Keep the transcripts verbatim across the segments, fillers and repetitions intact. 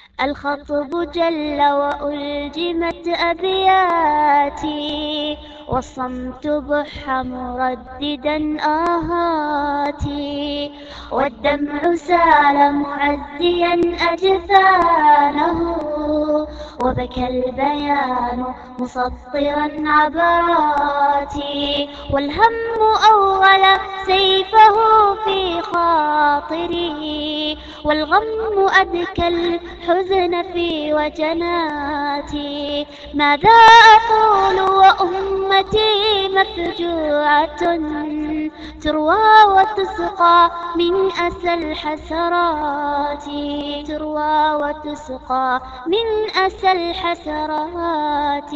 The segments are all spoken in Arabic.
الخطب جل وألجمت أبياتي، والصمت بح مرددا آهاتي، والدمع سال معزيا أجفانه، وبكى البيان مسطرا عبراتي، والهم أول سيفه في خاطري، والغم أدكى الحزن في وجناتي. ماذا أقول وأمتي مفجوعة، تروى وتسقى من أسى الحسرات، تروى وتسقى من أسى الحسرات،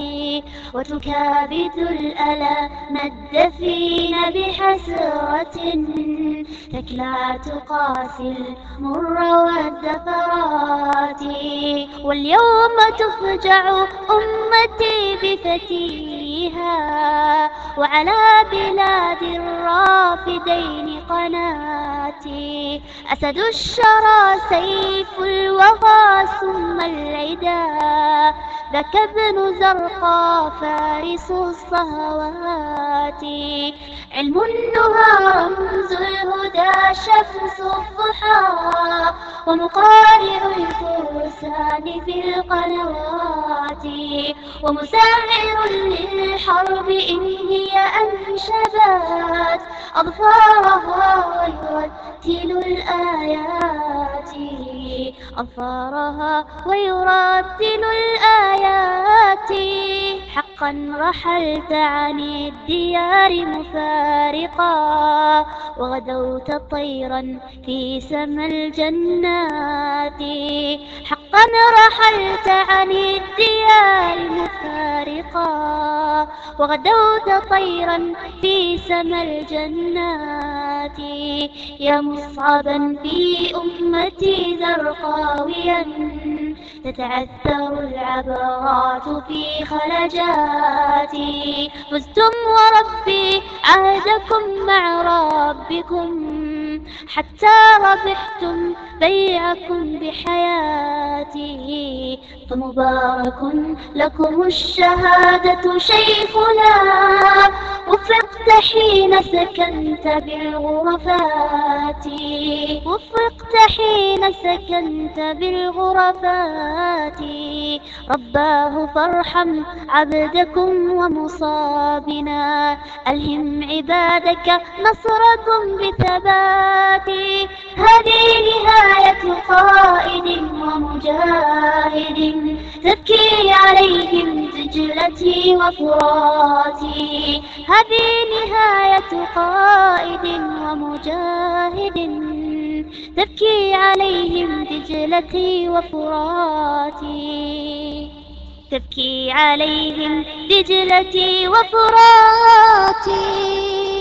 وتكابد الألم الدفين بحسرة، تكلى تقاسي المر والزفرات. واليوم تفجع أمتي بفتيها، وعلى بلاد الرافدين قناتي، أسد الشرى سيف الوغى ثم العدا، ذاك ابن زرقا فارس الصهوات. علم النهى رمز الهدى شمس الضحى، ومقارع الفرسان في القنوات، ومساعر للحرب إن هي أنشبت أظفارها ويرتل الآيات، أظفارها ويرتل الآيات. حقا رحلت عن الديار مفارقا، وغدوت طيرا في سما الجنات. حقا رحلت عن الديار مفارقا، وغدوت طيرا في سما الجنات. يا مصعبا في أمتي زرقاويا، تتعثر العبرات في خلجاتي. فزتم وربي عهدكم مع ربكم، حتى ربحتم بيعكم بحياتي. فمبارك لكم الشهادة شيخنا، وفقت حين سكنت بالغرفات، وفقت حين سكنت بالغرفات. رباه فارحم عبدكم ومصابنا، ألهم عبادك نصركم بثبات. هذه نهاية قائد ومجاهد، تبكي عليهم دجلتي وفراتي. هذه نهاية قائد ومجاهد، تبكي عليهم دجلتي وفراتي، تبكي عليهم دجلتي وفراتي.